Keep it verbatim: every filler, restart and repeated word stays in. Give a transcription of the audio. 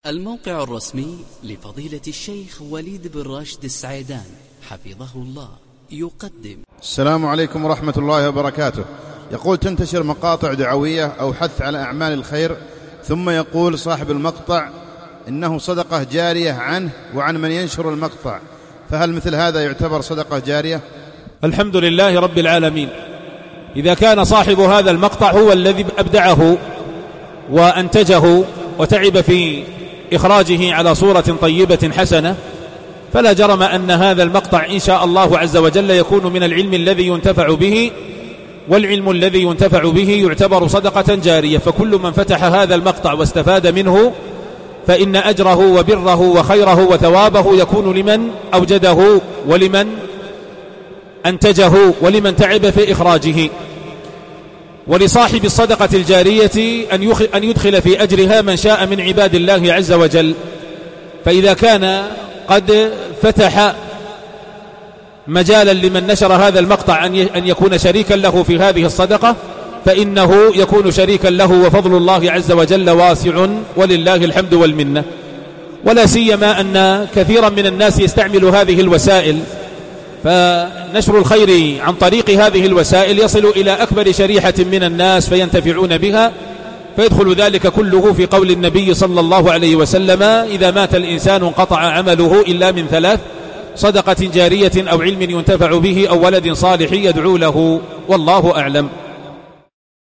الموقع الرسمي لفضيلة الشيخ وليد بن راشد السعيدان حفظه الله يقدم. السلام عليكم ورحمة الله وبركاته. يقول: تنتشر مقاطع دعوية أو حث على أعمال الخير، ثم يقول صاحب المقطع إنه صدقة جارية عنه وعن من ينشر المقطع، فهل مثل هذا يعتبر صدقة جارية؟ الحمد لله رب العالمين. إذا كان صاحب هذا المقطع هو الذي أبدعه وأنتجه وتعب في إخراجه على صورة طيبة حسنة، فلا جرم أن هذا المقطع إن شاء الله عز وجل يكون من العلم الذي ينتفع به، والعلم الذي ينتفع به يعتبر صدقة جارية. فكل من فتح هذا المقطع واستفاد منه فإن أجره وبره وخيره وثوابه يكون لمن أوجده ولمن أنتجه ولمن تعب في إخراجه. ولصاحب الصدقة الجارية أن يدخل في أجرها من شاء من عباد الله عز وجل. فإذا كان قد فتح مجالا لمن نشر هذا المقطع أن يكون شريكا له في هذه الصدقة، فإنه يكون شريكا له، وفضل الله عز وجل واسع ولله الحمد والمنة. ولا سيما أن كثيرا من الناس يستعمل هذه الوسائل، فنشر الخير عن طريق هذه الوسائل يصل إلى أكبر شريحة من الناس فينتفعون بها، فيدخل ذلك كله في قول النبي صلى الله عليه وسلم: إذا مات الإنسان انقطع عمله إلا من ثلاث: صدقة جارية أو علم ينتفع به أو ولد صالح يدعو له. والله أعلم.